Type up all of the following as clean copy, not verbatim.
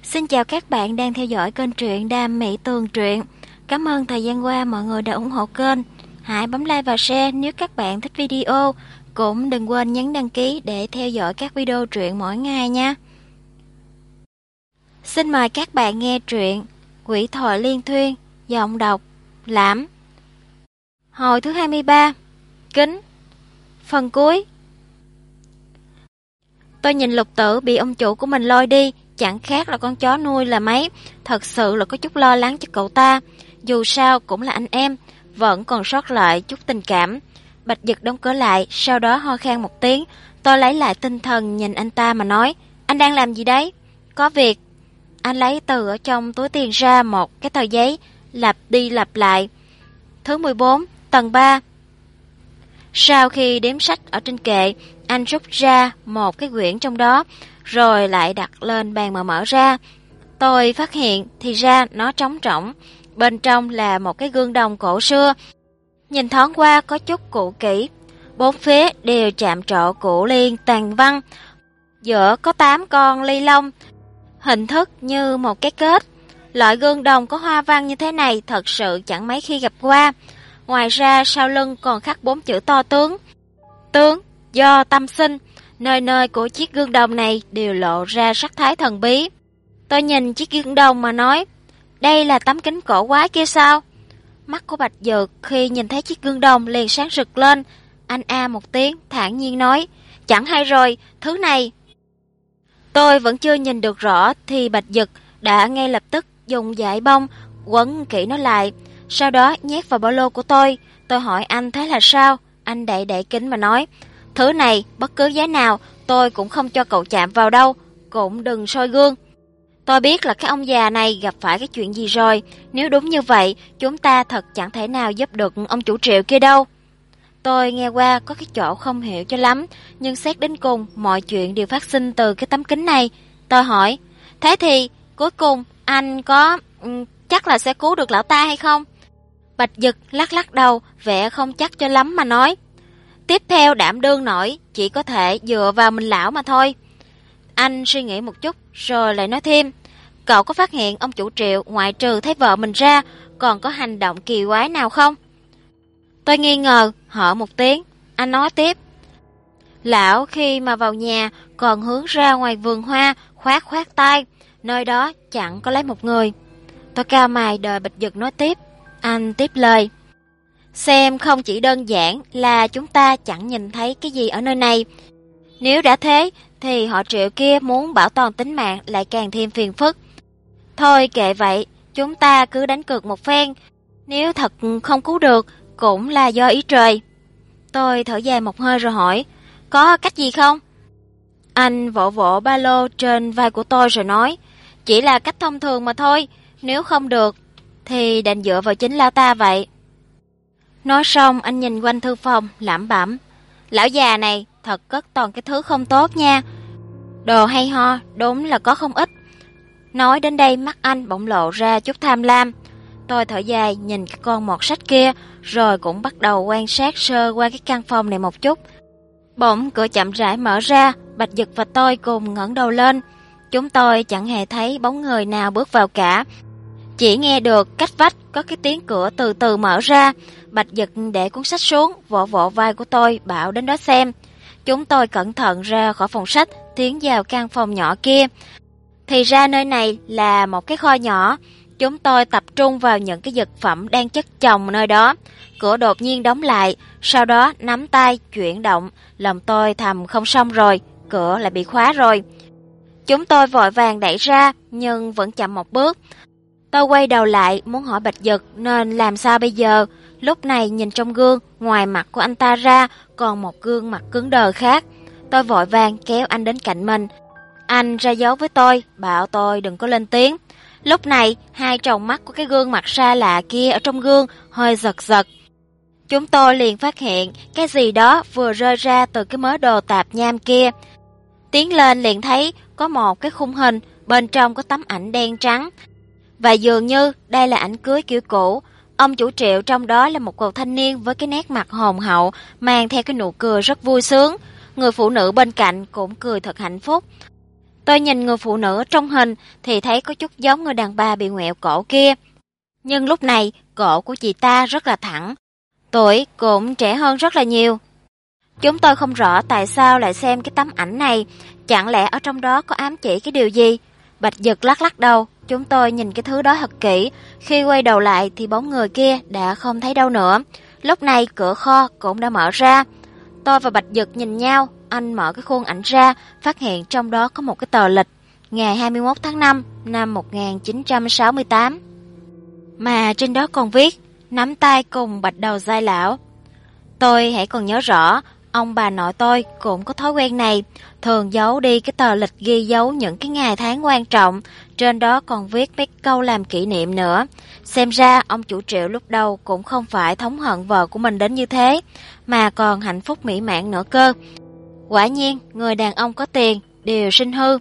Xin chào các bạn đang theo dõi kênh truyện Đam Mỹ Tường Truyện. Cảm ơn thời gian qua mọi người đã ủng hộ kênh. Hãy bấm like và share nếu các bạn thích video. Cũng đừng quên nhấn đăng ký để theo dõi các video truyện mỗi ngày nha. Xin mời các bạn nghe truyện Quỷ Thoại Liên Thuyên, giọng đọc Lãm. Hồi thứ 23, Kính. Phần cuối. Tôi nhìn Lục Tử bị ông chủ của mình lôi đi, chẳng khác là con chó nuôi là mấy. Thật sự là có chút lo lắng cho cậu ta. Dù sao cũng là anh em, vẫn còn sót lại chút tình cảm. Bạch Dực đóng cửa lại, sau đó ho khan một tiếng. Tôi lấy lại tinh thần nhìn anh ta mà nói: Anh đang làm gì đấy? Có việc. Anh lấy từ ở trong túi tiền ra một cái tờ giấy, lặp đi lặp lại: Thứ 14, tầng 3. Sau khi đếm sách ở trên kệ, anh rút ra một cái quyển trong đó, rồi lại đặt lên bàn mà mở ra. Tôi phát hiện thì ra nó trống rỗng, bên trong là một cái gương đồng cổ xưa. Nhìn thoáng qua có chút cũ kỹ, bốn phía đều chạm trổ củ liên tàn văn, giữa có 8 con ly lông, hình thức như một cái kết. Loại gương đồng có hoa văn như thế này thật sự chẳng mấy khi gặp qua. Ngoài ra sau lưng còn khắc 4 chữ to tướng: Tướng do tâm sinh. Nơi nơi của chiếc gương đồng này đều lộ ra sắc thái thần bí. Tôi nhìn chiếc gương đồng mà nói: Đây là tấm kính cổ quái kia sao? Mắt của Bạch Dực khi nhìn thấy chiếc gương đồng liền sáng rực lên. Anh a một tiếng, thản nhiên nói: Chẳng hay rồi, thứ này. Tôi vẫn chưa nhìn được rõ thì Bạch Dực đã ngay lập tức dùng dải bông quấn kỹ nó lại, sau đó nhét vào ba lô của tôi. Tôi hỏi anh thế là sao? Anh đậy đậy kính mà nói: Thứ này bất cứ giá nào tôi cũng không cho cậu chạm vào đâu, cũng đừng soi gương. Tôi biết là cái ông già này gặp phải cái chuyện gì rồi. Nếu đúng như vậy, chúng ta thật chẳng thể nào giúp được ông chủ Triệu kia đâu. Tôi nghe qua có cái chỗ không hiểu cho lắm, nhưng xét đến cùng mọi chuyện đều phát sinh từ cái tấm kính này. Tôi hỏi: Thế thì cuối cùng anh có chắc là sẽ cứu được lão ta hay không? Bạch Dực lắc lắc đầu, vẻ không chắc cho lắm mà nói: Tiếp theo đảm đương nổi, chỉ có thể dựa vào mình lão mà thôi. Anh suy nghĩ một chút rồi lại nói thêm: Cậu có phát hiện ông chủ Triệu ngoại trừ thấy vợ mình ra còn có hành động kỳ quái nào không? Tôi nghi ngờ hỏi một tiếng. Anh nói tiếp: Lão khi mà vào nhà còn hướng ra ngoài vườn hoa khoát khoát tay, nơi đó chẳng có lấy một người. Tôi cau mày đợi Bạch Dực nói tiếp. Anh tiếp lời: Xem không chỉ đơn giản là chúng ta chẳng nhìn thấy cái gì ở nơi này. Nếu đã thế thì họ Triệu kia muốn bảo toàn tính mạng lại càng thêm phiền phức. Thôi kệ vậy, chúng ta cứ đánh cược một phen. Nếu thật không cứu được cũng là do ý trời. Tôi thở dài một hơi rồi hỏi: Có cách gì không? Anh vỗ vỗ ba lô trên vai của tôi rồi nói: Chỉ là cách thông thường mà thôi. Nếu không được thì đành dựa vào chính lão ta vậy. Nói xong anh nhìn quanh thư phòng lẩm bẩm: Lão già này thật cất toàn cái thứ không tốt nha. Đồ hay ho đúng là có không ít. Nói đến đây mắt anh bỗng lộ ra chút tham lam. Tôi thở dài nhìn cái con mọt sách kia, rồi cũng bắt đầu quan sát sơ qua cái căn phòng này một chút. Bỗng cửa chậm rãi mở ra, Bạch Dực và tôi cùng ngẩng đầu lên. Chúng tôi chẳng hề thấy bóng người nào bước vào cả, chỉ nghe được cách vách có cái tiếng cửa từ từ mở ra. Bạch Dực để cuốn sách xuống, vỗ vỗ vai của tôi bảo đến đó xem. Chúng tôi cẩn thận ra khỏi phòng sách, tiến vào căn phòng nhỏ kia. Thì ra nơi này là một cái kho nhỏ. Chúng tôi tập trung vào những cái vật phẩm đang chất chồng nơi đó. Cửa đột nhiên đóng lại, sau đó nắm tay chuyển động. Lòng tôi thầm không xong rồi, cửa lại bị khóa rồi. Chúng tôi vội vàng đẩy ra nhưng vẫn chậm một bước. Tôi quay đầu lại muốn hỏi Bạch Dực nên làm sao bây giờ. Lúc này nhìn trong gương, ngoài mặt của anh ta ra còn một gương mặt cứng đờ khác. Tôi vội vàng kéo anh đến cạnh mình. Anh ra dấu với tôi, bảo tôi đừng có lên tiếng. Lúc này hai tròng mắt của cái gương mặt xa lạ kia ở trong gương hơi giật giật. Chúng tôi liền phát hiện cái gì đó vừa rơi ra từ cái mớ đồ tạp nham kia. Tiến lên liền thấy có một cái khung hình, bên trong có tấm ảnh đen trắng. Và dường như đây là ảnh cưới kiểu cũ. Ông chủ Triệu trong đó là một cậu thanh niên với cái nét mặt hồn hậu, mang theo cái nụ cười rất vui sướng. Người phụ nữ bên cạnh cũng cười thật hạnh phúc. Tôi nhìn người phụ nữ trong hình thì thấy có chút giống người đàn bà bị ngoẹo cổ kia. Nhưng lúc này, cổ của chị ta rất là thẳng. Tuổi cũng trẻ hơn rất là nhiều. Chúng tôi không rõ tại sao lại xem cái tấm ảnh này. Chẳng lẽ ở trong đó có ám chỉ cái điều gì? Bạch Dực lắc lắc đầu. Chúng tôi nhìn cái thứ đó thật kỹ. Khi quay đầu lại thì bóng người kia đã không thấy đâu nữa. Lúc này cửa kho cũng đã mở ra. Tôi và Bạch Dực nhìn nhau. Anh mở cái khuôn ảnh ra, phát hiện trong đó có một cái tờ lịch. Ngày 21 tháng 5 năm 1968. Mà trên đó còn viết nắm tay cùng bạch đầu giai lão. Tôi hãy còn nhớ rõ, ông bà nội tôi cũng có thói quen này, thường giấu đi cái tờ lịch ghi dấu những cái ngày tháng quan trọng, trên đó còn viết mấy câu làm kỷ niệm nữa. Xem ra ông chủ Triệu lúc đầu cũng không phải thống hận vợ của mình đến như thế, mà còn hạnh phúc mỹ mãn nữa cơ. Quả nhiên, người đàn ông có tiền đều sinh hư.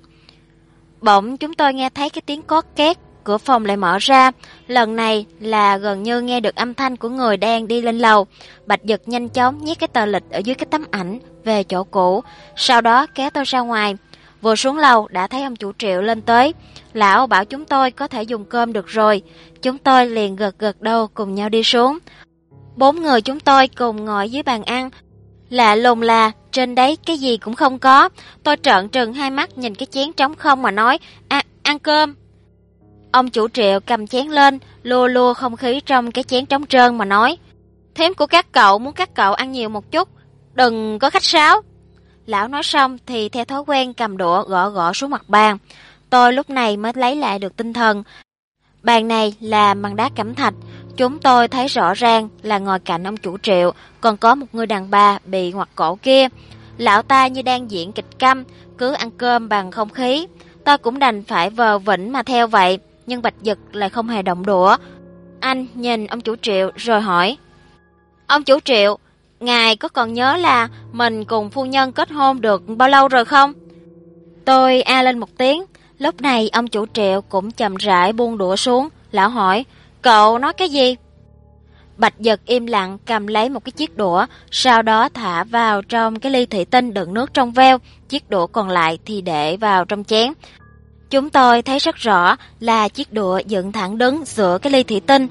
Bỗng chúng tôi nghe thấy cái tiếng cót két, cửa phòng lại mở ra. Lần này là gần như nghe được âm thanh của người đang đi lên lầu. Bạch Dực nhanh chóng nhét cái tờ lịch ở dưới cái tấm ảnh về chỗ cũ, sau đó kéo tôi ra ngoài. Vừa xuống lầu đã thấy ông chủ Triệu lên tới. Lão bảo chúng tôi có thể dùng cơm được rồi. Chúng tôi liền gật gật đầu cùng nhau đi xuống. 4 người chúng tôi cùng ngồi dưới bàn ăn. Lạ lùng là trên đấy cái gì cũng không có. Tôi trợn trừng hai mắt nhìn cái chén trống không mà nói ăn cơm. Ông chủ Triệu cầm chén lên, lua lua không khí trong cái chén trống trơn mà nói: Thím của các cậu muốn các cậu ăn nhiều một chút, đừng có khách sáo. Lão nói xong thì theo thói quen cầm đũa gõ gõ xuống mặt bàn. Tôi lúc này mới lấy lại được tinh thần. Bàn này là bằng đá cẩm thạch. Chúng tôi thấy rõ ràng là ngồi cạnh ông chủ Triệu còn có một người đàn bà bị ngoặt cổ kia. Lão ta như đang diễn kịch câm, cứ ăn cơm bằng không khí. Tôi cũng đành phải vờ vĩnh mà theo vậy. Nhưng Bạch Dực lại không hề động đũa. Anh nhìn ông chủ Triệu rồi hỏi: Ông chủ Triệu, ngài có còn nhớ là mình cùng phu nhân kết hôn được bao lâu rồi không? Tôi a lên một tiếng. Lúc này ông chủ Triệu cũng chậm rãi buông đũa xuống. Lão hỏi: Cậu nói cái gì? Bạch Dực im lặng cầm lấy một cái chiếc đũa, sau đó thả vào trong cái ly thủy tinh đựng nước trong veo. Chiếc đũa còn lại thì để vào trong chén. Chúng tôi thấy rất rõ là chiếc đũa dựng thẳng đứng giữa cái ly thủy tinh.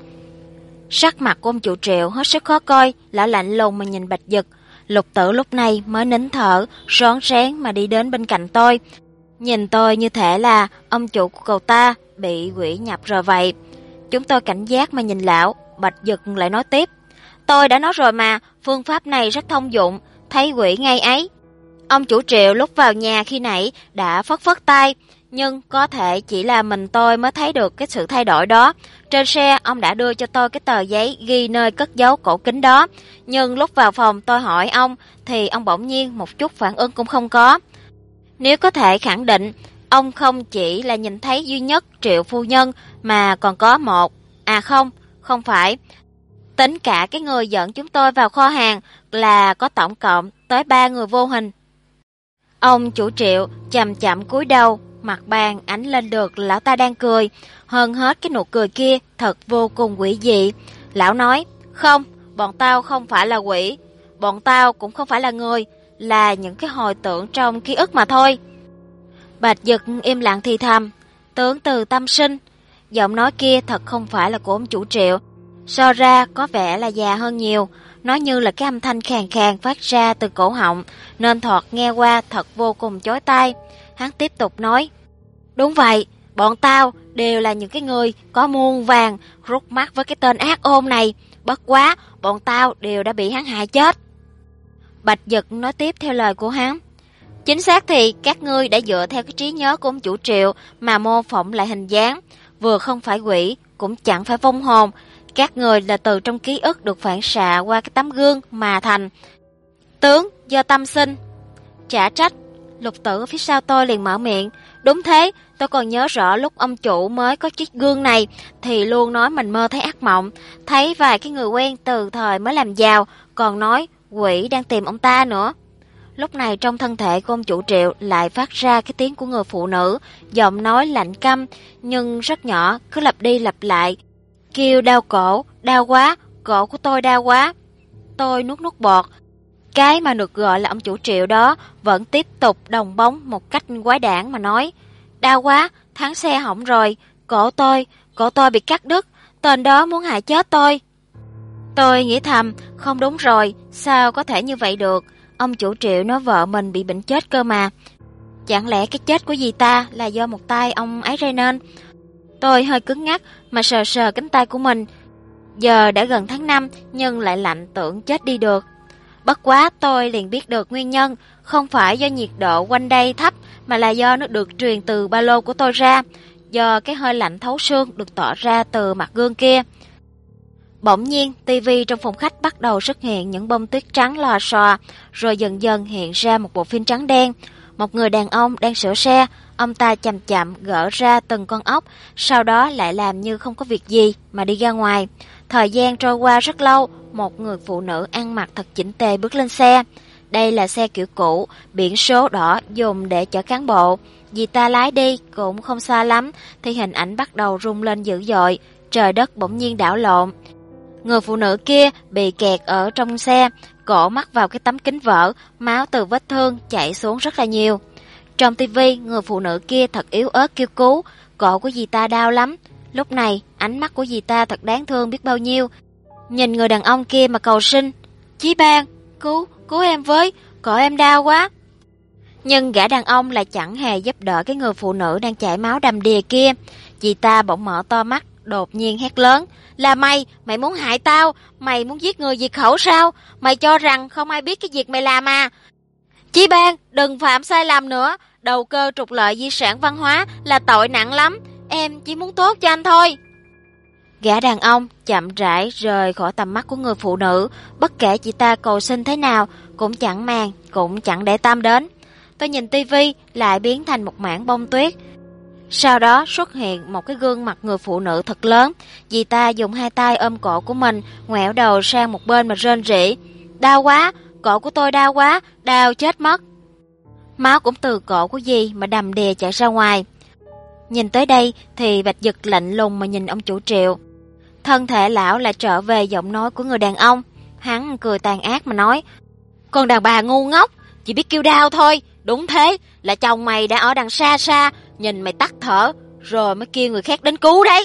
Sắc mặt của ông chủ Triệu hết sức khó coi, lão lạnh lùng mà nhìn Bạch Dực. Lục Tử lúc này mới nín thở, rón rén mà đi đến bên cạnh tôi. Nhìn tôi như thể là ông chủ của cậu ta bị quỷ nhập rồi vậy. Chúng tôi cảnh giác mà nhìn lão. Bạch Dực lại nói tiếp: Tôi đã nói rồi mà, phương pháp này rất thông dụng, thấy quỷ ngay ấy. Ông chủ Triệu lúc vào nhà khi nãy đã phất phất tay, nhưng có thể chỉ là mình tôi mới thấy được cái sự thay đổi đó. Trên xe ông đã đưa cho tôi cái tờ giấy ghi nơi cất giấu cổ kính đó, nhưng lúc vào phòng tôi hỏi ông thì ông bỗng nhiên một chút phản ứng cũng không có. Nếu có thể khẳng định ông không chỉ là nhìn thấy duy nhất Triệu phu nhân mà còn có một, không phải, tính cả cái người dẫn chúng tôi vào kho hàng là có tổng cộng tới 3 người vô hình. Ông chủ Triệu chậm chậm cúi đầu, mặt bàn ánh lên được lão ta đang cười. Hơn hết cái nụ cười kia thật vô cùng quỷ dị. Lão nói: Không, bọn tao không phải là quỷ, bọn tao cũng không phải là người, là những cái hồi tưởng trong ký ức mà thôi. Bạch Dực im lặng thì thầm: Tướng từ tâm sinh. Giọng nói kia thật không phải là của ông chủ Triệu, so ra có vẻ là già hơn nhiều. Nó như là cái âm thanh khàn khàn phát ra từ cổ họng, nên thoạt nghe qua thật vô cùng chói tai. Hắn tiếp tục nói: Đúng vậy, bọn tao đều là những cái người có muôn vàng rút mắt với cái tên ác ôn này. Bất quá, bọn tao đều đã bị hắn hại chết. Bạch Dực nói tiếp theo lời của hắn: Chính xác thì các ngươi đã dựa theo cái trí nhớ của ông chủ Triệu mà mô phỏng lại hình dáng. Vừa không phải quỷ, cũng chẳng phải vong hồn. Các người là từ trong ký ức được phản xạ qua cái tấm gương mà thành. Tướng do tâm sinh. Chả trách. Lục Tử ở phía sau tôi liền mở miệng: Đúng thế, tôi còn nhớ rõ lúc ông chủ mới có chiếc gương này thì luôn nói mình mơ thấy ác mộng, thấy vài cái người quen từ thời mới làm giàu, còn nói quỷ đang tìm ông ta nữa. Lúc này trong thân thể của ông chủ Triệu lại phát ra cái tiếng của người phụ nữ, giọng nói lạnh căm nhưng rất nhỏ, cứ lặp đi lặp lại: Kêu đau cổ, đau quá, cổ của tôi đau quá. Tôi nuốt bọt. Cái mà được gọi là ông chủ Triệu đó vẫn tiếp tục đồng bóng một cách quái đản mà nói: "Đau quá, thắng xe hỏng rồi, cổ tôi bị cắt đứt, tên đó muốn hại chết tôi." Tôi nghĩ thầm, không đúng rồi, sao có thể như vậy được? Ông chủ Triệu nói vợ mình bị bệnh chết cơ mà. Chẳng lẽ cái chết của dì ta là do một tay ông ấy gây nên? Tôi hơi cứng ngắc mà sờ sờ cánh tay của mình. Giờ đã gần tháng 5 nhưng lại lạnh tưởng chết đi được. Bất quá tôi liền biết được nguyên nhân, không phải do nhiệt độ quanh đây thấp mà là do nó được truyền từ ba lô của tôi ra, do cái hơi lạnh thấu xương được tỏ ra từ mặt gương kia. Bỗng nhiên, tivi trong phòng khách bắt đầu xuất hiện những bông tuyết trắng lò xò, rồi dần dần hiện ra một bộ phim trắng đen. Một người đàn ông đang sửa xe, ông ta chậm chậm gỡ ra từng con ốc, sau đó lại làm như không có việc gì mà đi ra ngoài. Thời gian trôi qua rất lâu, một người phụ nữ ăn mặc thật chỉnh tề bước lên xe. Đây là xe kiểu cũ, biển số đỏ dùng để chở cán bộ. Vì ta lái đi cũng không xa lắm, thì hình ảnh bắt đầu rung lên dữ dội, trời đất bỗng nhiên đảo lộn. Người phụ nữ kia bị kẹt ở trong xe, cổ mắc vào cái tấm kính vỡ, máu từ vết thương chảy xuống rất là nhiều. Trong tivi, người phụ nữ kia thật yếu ớt kêu cứu, cổ của dì ta đau lắm. Lúc này, ánh mắt của dì ta thật đáng thương biết bao nhiêu. Nhìn người đàn ông kia mà cầu xin: "Chí Ban, cứu em với, cổ em đau quá." Nhưng gã đàn ông lại chẳng hề giúp đỡ cái người phụ nữ đang chảy máu đầm đìa kia. Dì ta bỗng mở to mắt, đột nhiên hét lớn: "Là mày muốn hại tao, mày muốn giết người diệt khẩu sao? Mày cho rằng không ai biết cái việc mày làm à? Chí Ban, đừng phạm sai lầm nữa, đầu cơ trục lợi di sản văn hóa là tội nặng lắm, em chỉ muốn tốt cho anh thôi." Gã đàn ông chậm rãi rời khỏi tầm mắt của người phụ nữ, bất kể chị ta cầu xin thế nào cũng chẳng màng, cũng chẳng để tâm đến. Tôi nhìn tivi lại biến thành một mảng bông tuyết. Sau đó xuất hiện một cái gương mặt người phụ nữ thật lớn. Dì ta dùng hai tay ôm cổ của mình, ngoẹo đầu sang một bên mà rên rỉ: "Đau quá, cổ của tôi đau quá, đau chết mất." Máu cũng từ cổ của dì mà đầm đìa chảy ra ngoài. Nhìn tới đây thì Bạch Dực lạnh lùng mà nhìn ông chủ Triệu. Thân thể lão lại trở về giọng nói của người đàn ông. Hắn cười tàn ác mà nói: "Con đàn bà ngu ngốc, chỉ biết kêu đau thôi. Đúng thế, là chồng mày đã ở đằng xa xa, nhìn mày tắt thở, rồi mới kêu người khác đến cứu đấy."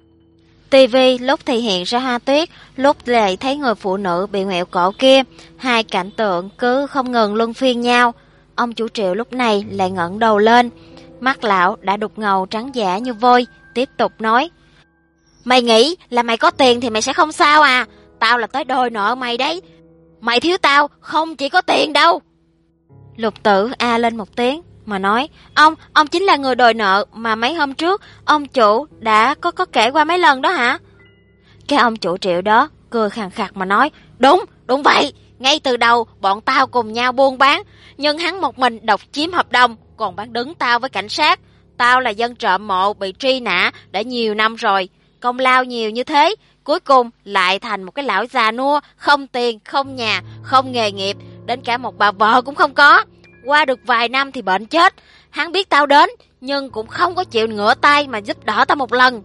Tivi lúc thì hiện ra hoa tuyết, lúc lại thấy người phụ nữ bị ngoẹo cổ kia. Hai cảnh tượng cứ không ngừng luân phiên nhau. Ông chủ Triệu lúc này lại ngẩng đầu lên. Mắt lão đã đục ngầu trắng giả như vôi, tiếp tục nói: "Mày nghĩ là mày có tiền thì mày sẽ không sao à? Tao là tới đòi nợ mày đấy. Mày thiếu tao không chỉ có tiền đâu." Lục Tử a lên một tiếng mà nói: Ông chính là người đòi nợ mà mấy hôm trước ông chủ đã có kể qua mấy lần đó hả?" Cái ông chủ Triệu đó cười khàn khặc mà nói: Đúng vậy, ngay từ đầu bọn tao cùng nhau buôn bán, nhưng hắn một mình độc chiếm hợp đồng, còn bán đứng tao với cảnh sát. Tao là dân trộm mộ bị truy nã đã nhiều năm rồi, công lao nhiều như thế, cuối cùng lại thành một cái lão già nua, không tiền, không nhà, không nghề nghiệp, đến cả một bà vợ cũng không có. Qua được vài năm thì bệnh chết. Hắn biết tao đến, nhưng cũng không có chịu ngửa tay mà giúp đỡ tao một lần.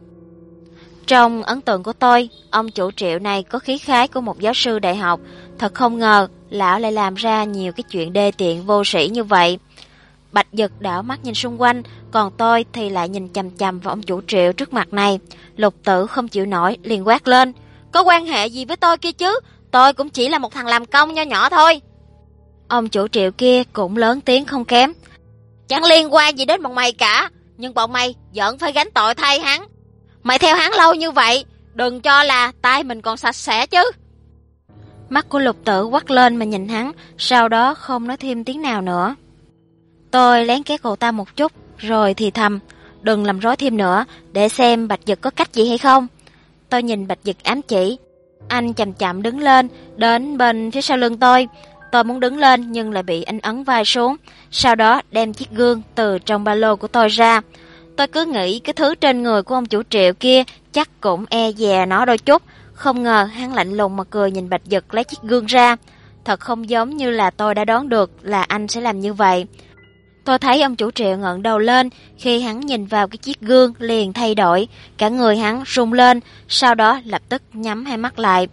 Trong ấn tượng của tôi, ông chủ Triệu này có khí khái của một giáo sư đại học. Thật không ngờ, lão lại làm ra nhiều cái chuyện đê tiện vô sĩ như vậy. Bạch Dực đảo mắt nhìn xung quanh, còn tôi thì lại nhìn chằm chằm vào ông chủ Triệu trước mặt này. Lục Tử không chịu nổi, liền quát lên: "Có quan hệ gì với tôi kia chứ? Tôi cũng chỉ là một thằng làm công nho nhỏ thôi." Ông chủ Triệu kia cũng lớn tiếng không kém: "Chẳng liên quan gì đến bọn mày cả, nhưng bọn mày vẫn phải gánh tội thay hắn. Mày theo hắn lâu như vậy, đừng cho là tay mình còn sạch sẽ chứ." Mắt của Lục Tử quắt lên mà nhìn hắn, sau đó không nói thêm tiếng nào nữa. Tôi lén kéo cậu ta một chút, rồi thì thầm: "Đừng làm rối thêm nữa, để xem Bạch Dực có cách gì hay không." Tôi nhìn Bạch Dực ám chỉ. Anh chậm chậm đứng lên, đến bên phía sau lưng tôi. Tôi muốn đứng lên nhưng lại bị anh ấn vai xuống, sau đó đem chiếc gương từ trong ba lô của tôi ra. Tôi cứ nghĩ cái thứ trên người của ông chủ Triệu kia chắc cũng e dè nó đôi chút, không ngờ hắn lạnh lùng mà cười nhìn Bạch Dực lấy chiếc gương ra. Thật không giống như là tôi đã đoán được là anh sẽ làm như vậy. Tôi thấy ông chủ Triệu ngẩng đầu lên, khi hắn nhìn vào cái chiếc gương liền thay đổi, cả người hắn rung lên, sau đó lập tức nhắm hai mắt lại.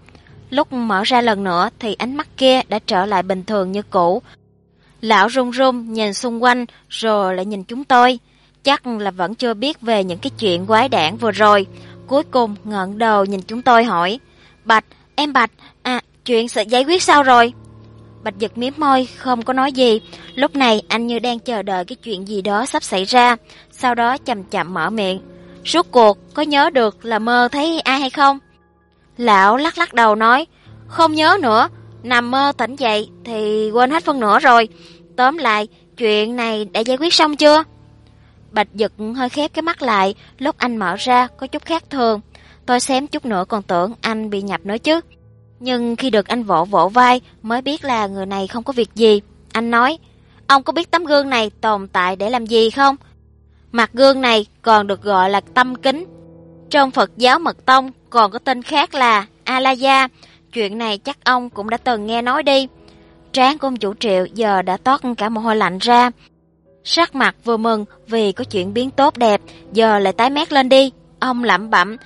Lúc mở ra lần nữa thì ánh mắt kia đã trở lại bình thường như cũ. Lão run run nhìn xung quanh rồi lại nhìn chúng tôi. Chắc là vẫn chưa biết về những cái chuyện quái đản vừa rồi. Cuối cùng ngẩng đầu nhìn chúng tôi hỏi: Bạch, em Bạch, chuyện sẽ giải quyết sao rồi? Bạch giật mím môi, không có nói gì. Lúc này anh như đang chờ đợi cái chuyện gì đó sắp xảy ra. Sau đó chậm chậm mở miệng: Rốt cuộc có nhớ được là mơ thấy ai hay không? Lão lắc lắc đầu nói: Không nhớ nữa, nằm mơ tỉnh dậy thì quên hết phân nửa rồi. Tóm lại, chuyện này đã giải quyết xong chưa? Bạch giật hơi khép cái mắt lại, lúc anh mở ra có chút khác thường. Tôi xém chút nữa còn tưởng anh bị nhập nữa chứ. Nhưng khi được anh vỗ vỗ vai mới biết là người này không có việc gì. Anh nói: Ông có biết tấm gương này tồn tại để làm gì không? Mặt gương này còn được gọi là tâm kính. Trong Phật giáo Mật Tông còn có tên khác là Alaya. Chuyện này chắc ông cũng đã từng nghe nói đi. Trán của ông chủ Triệu giờ đã toát cả mồ hôi lạnh ra. Sắc mặt vừa mừng vì có chuyện biến tốt đẹp, giờ lại tái mét lên đi. Ông lẩm bẩm: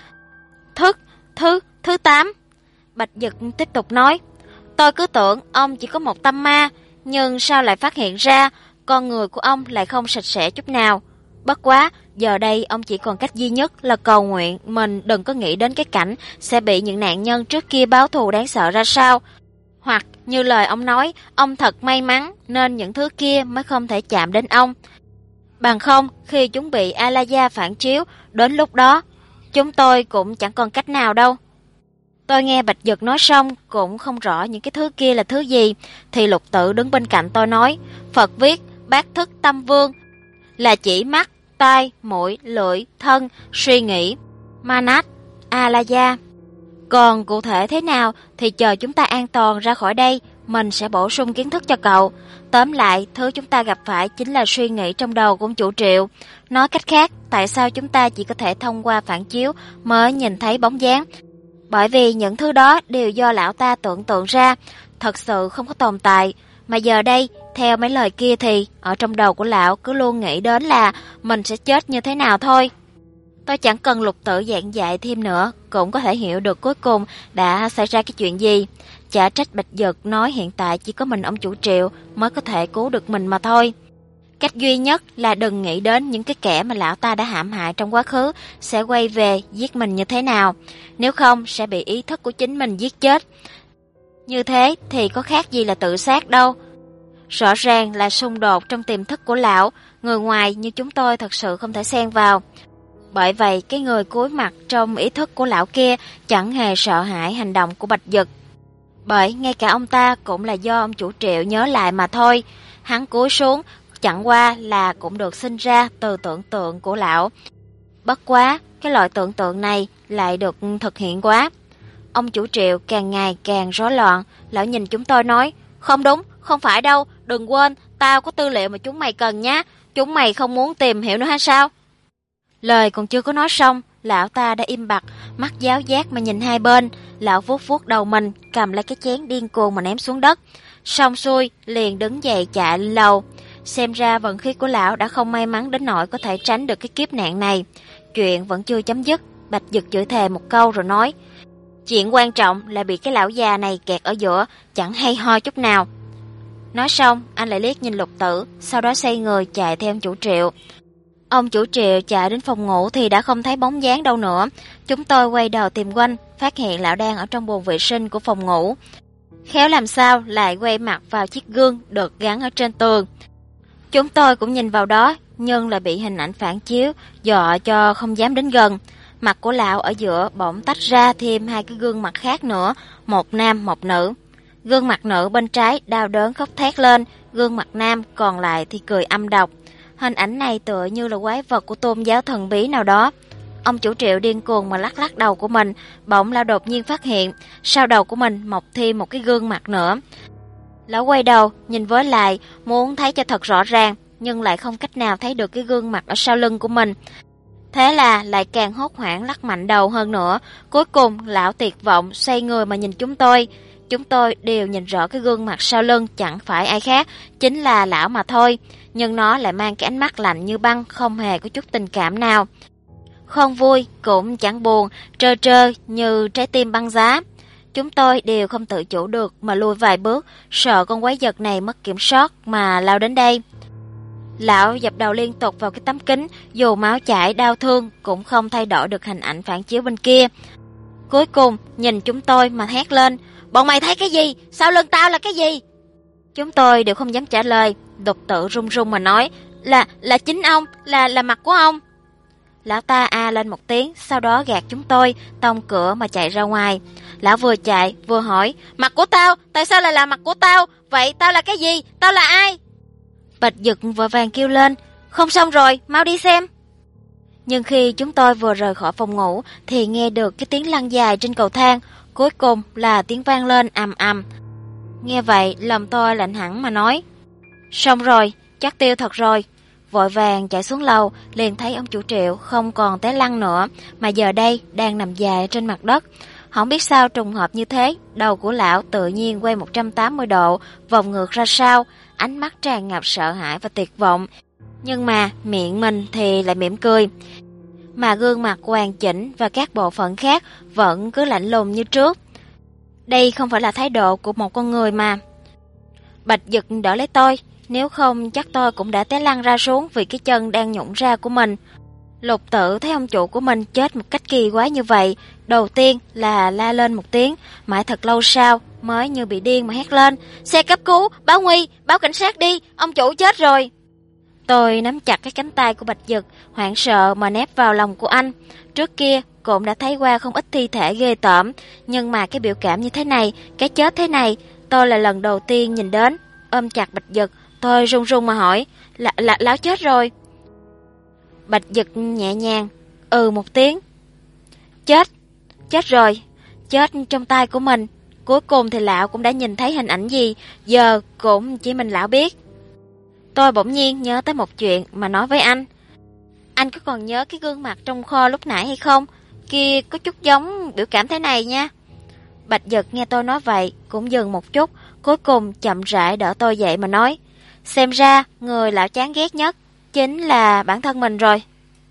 Thứ 8. Bạch Dực tiếp tục nói: Tôi cứ tưởng ông chỉ có một tâm ma, nhưng sao lại phát hiện ra con người của ông lại không sạch sẽ chút nào. Bất quá, giờ đây ông chỉ còn cách duy nhất là cầu nguyện mình đừng có nghĩ đến cái cảnh sẽ bị những nạn nhân trước kia báo thù đáng sợ ra sao. Hoặc như lời ông nói, ông thật may mắn nên những thứ kia mới không thể chạm đến ông. Bằng không, khi chúng bị Alaya phản chiếu, đến lúc đó, chúng tôi cũng chẳng còn cách nào đâu. Tôi nghe Bạch Dực nói xong, cũng không rõ những cái thứ kia là thứ gì, thì Lục Tự đứng bên cạnh tôi nói: Phật viết bát thức tâm vương là chỉ mắt, tai, mũi, lưỡi, thân, suy nghĩ, Manat, Alaya. Còn cụ thể thế nào thì chờ chúng ta an toàn ra khỏi đây, mình sẽ bổ sung kiến thức cho cậu. Tóm lại, thứ chúng ta gặp phải chính là suy nghĩ trong đầu của ông chủ Triệu. Nói cách khác, tại sao chúng ta chỉ có thể thông qua phản chiếu mới nhìn thấy bóng dáng? Bởi vì những thứ đó đều do lão ta tưởng tượng ra, thật sự không có tồn tại. Mà giờ đây, theo mấy lời kia thì, ở trong đầu của lão cứ luôn nghĩ đến là mình sẽ chết như thế nào thôi. Tôi chẳng cần Lục Tự giảng dạy thêm nữa, cũng có thể hiểu được cuối cùng đã xảy ra cái chuyện gì. Chả trách Bạch Dực nói hiện tại chỉ có mình ông chủ Triệu mới có thể cứu được mình mà thôi. Cách duy nhất là đừng nghĩ đến những cái kẻ mà lão ta đã hãm hại trong quá khứ sẽ quay về giết mình như thế nào, nếu không sẽ bị ý thức của chính mình giết chết. Như thế thì có khác gì là tự sát đâu. Rõ ràng là xung đột trong tiềm thức của lão, người ngoài như chúng tôi thật sự không thể xen vào. Bởi vậy cái người cúi mặt trong ý thức của lão kia chẳng hề sợ hãi hành động của Bạch Dực. Bởi ngay cả ông ta cũng là do ông chủ Triệu nhớ lại mà thôi. Hắn cúi xuống chẳng qua là cũng được sinh ra từ tưởng tượng của lão. Bất quá cái loại tưởng tượng này lại được thực hiện quá. Ông chủ Triệu càng ngày càng rối loạn. Lão nhìn chúng tôi nói: Không đúng, không phải đâu, đừng quên, tao có tư liệu mà chúng mày cần nhá. Chúng mày không muốn tìm hiểu nữa hay sao? Lời còn chưa có nói xong, lão ta đã im bặt, mắt giáo giác mà nhìn hai bên. Lão vuốt vuốt đầu mình, cầm lấy cái chén điên cuồng mà ném xuống đất. Xong xuôi, liền đứng dậy chạy lên lầu. Xem ra vận khí của lão đã không may mắn đến nỗi có thể tránh được cái kiếp nạn này. Chuyện vẫn chưa chấm dứt, Bạch Dực chửi thề một câu rồi nói: Chuyện quan trọng là bị cái lão già này kẹt ở giữa, chẳng hay ho chút nào. Nói xong, anh lại liếc nhìn Lục Tử, sau đó xoay người chạy theo ông chủ Triệu. Ông chủ Triệu chạy đến phòng ngủ thì đã không thấy bóng dáng đâu nữa. Chúng tôi quay đầu tìm quanh, phát hiện lão đang ở trong bồn vệ sinh của phòng ngủ. Khéo làm sao lại quay mặt vào chiếc gương được gắn ở trên tường. Chúng tôi cũng nhìn vào đó, nhưng lại bị hình ảnh phản chiếu, dọa cho không dám đến gần. Mặt của lão ở giữa bỗng tách ra thêm hai cái gương mặt khác nữa, một nam một nữ. Gương mặt nữ bên trái đau đớn khóc thét lên, gương mặt nam còn lại thì cười âm độc. Hình ảnh này tựa như là quái vật của tôn giáo thần bí nào đó. Ông chủ Triệu điên cuồng mà lắc lắc đầu của mình, bỗng lão đột nhiên phát hiện, sau đầu của mình mọc thêm một cái gương mặt nữa. Lão quay đầu, nhìn với lại, muốn thấy cho thật rõ ràng, nhưng lại không cách nào thấy được cái gương mặt ở sau lưng của mình. Thế là lại càng hốt hoảng lắc mạnh đầu hơn nữa. Cuối cùng, lão tuyệt vọng xoay người mà nhìn chúng tôi. Chúng tôi đều nhìn rõ cái gương mặt sau lưng chẳng phải ai khác, chính là lão mà thôi. Nhưng nó lại mang cái ánh mắt lạnh như băng, không hề có chút tình cảm nào. Không vui, cũng chẳng buồn, trơ trơ như trái tim băng giá. Chúng tôi đều không tự chủ được mà lùi vài bước, sợ con quái vật này mất kiểm soát mà lao đến đây. Lão dập đầu liên tục vào cái tấm kính, dù máu chảy đau thương cũng không thay đổi được hình ảnh phản chiếu bên kia. Cuối cùng nhìn chúng tôi mà hét lên, bọn mày thấy cái gì? Sau lưng tao là cái gì? Chúng tôi đều không dám trả lời. Độc Tử run run mà nói, là chính ông, là mặt của ông. Lão ta a lên một tiếng, sau đó gạt chúng tôi, tông cửa mà chạy ra ngoài. Lão vừa chạy vừa hỏi, mặt của tao, tại sao lại là mặt của tao? Vậy tao là cái gì? Tao là ai? Bạch Dực vội vàng kêu lên, không xong rồi, mau đi xem. Nhưng khi chúng tôi vừa rời khỏi phòng ngủ thì nghe được cái tiếng lăn dài trên cầu thang, cuối cùng là tiếng vang lên ầm ầm. Nghe vậy lòng tôi lạnh hẳn mà nói, xong rồi, chắc tiêu thật rồi. Vội vàng chạy xuống lầu, liền thấy ông chủ Triệu không còn té lăn nữa, mà giờ đây đang nằm dài trên mặt đất. Không biết sao trùng hợp như thế, đầu của lão tự nhiên quay 180 độ, vòng ngược ra sau, ánh mắt tràn ngập sợ hãi và tuyệt vọng. Nhưng mà miệng mình thì lại mỉm cười, mà gương mặt hoàn chỉnh và các bộ phận khác vẫn cứ lạnh lùng như trước. Đây không phải là thái độ của một con người mà. Bạch Dực đỡ lấy tôi, nếu không chắc tôi cũng đã té lăn ra xuống vì cái chân đang nhũn ra của mình. Lục Tử thấy ông chủ của mình chết một cách kỳ quái như vậy, đầu tiên là la lên một tiếng, mãi thật lâu sau mới như bị điên mà hét lên, xe cấp cứu, báo nguy, báo cảnh sát đi, ông chủ chết rồi. Tôi nắm chặt cái cánh tay của Bạch Dực, hoảng sợ mà nép vào lòng của anh. Trước kia cũng đã thấy qua không ít thi thể ghê tởm, nhưng mà cái biểu cảm như thế này, cái chết thế này, tôi là lần đầu tiên nhìn đến. Ôm chặt Bạch Dực, tôi run run mà hỏi, lão chết rồi. Bạch Dực nhẹ nhàng, một tiếng. Chết rồi, chết trong tay của mình. Cuối cùng thì lão cũng đã nhìn thấy hình ảnh gì, giờ cũng chỉ mình lão biết. Tôi bỗng nhiên nhớ tới một chuyện mà nói với anh. Anh có còn nhớ cái gương mặt trong kho lúc nãy hay không? Kia có chút giống biểu cảm thế này nha. Bạch Dực nghe tôi nói vậy cũng dừng một chút, cuối cùng chậm rãi đỡ tôi dậy mà nói, xem ra người lão chán ghét nhất chính là bản thân mình rồi.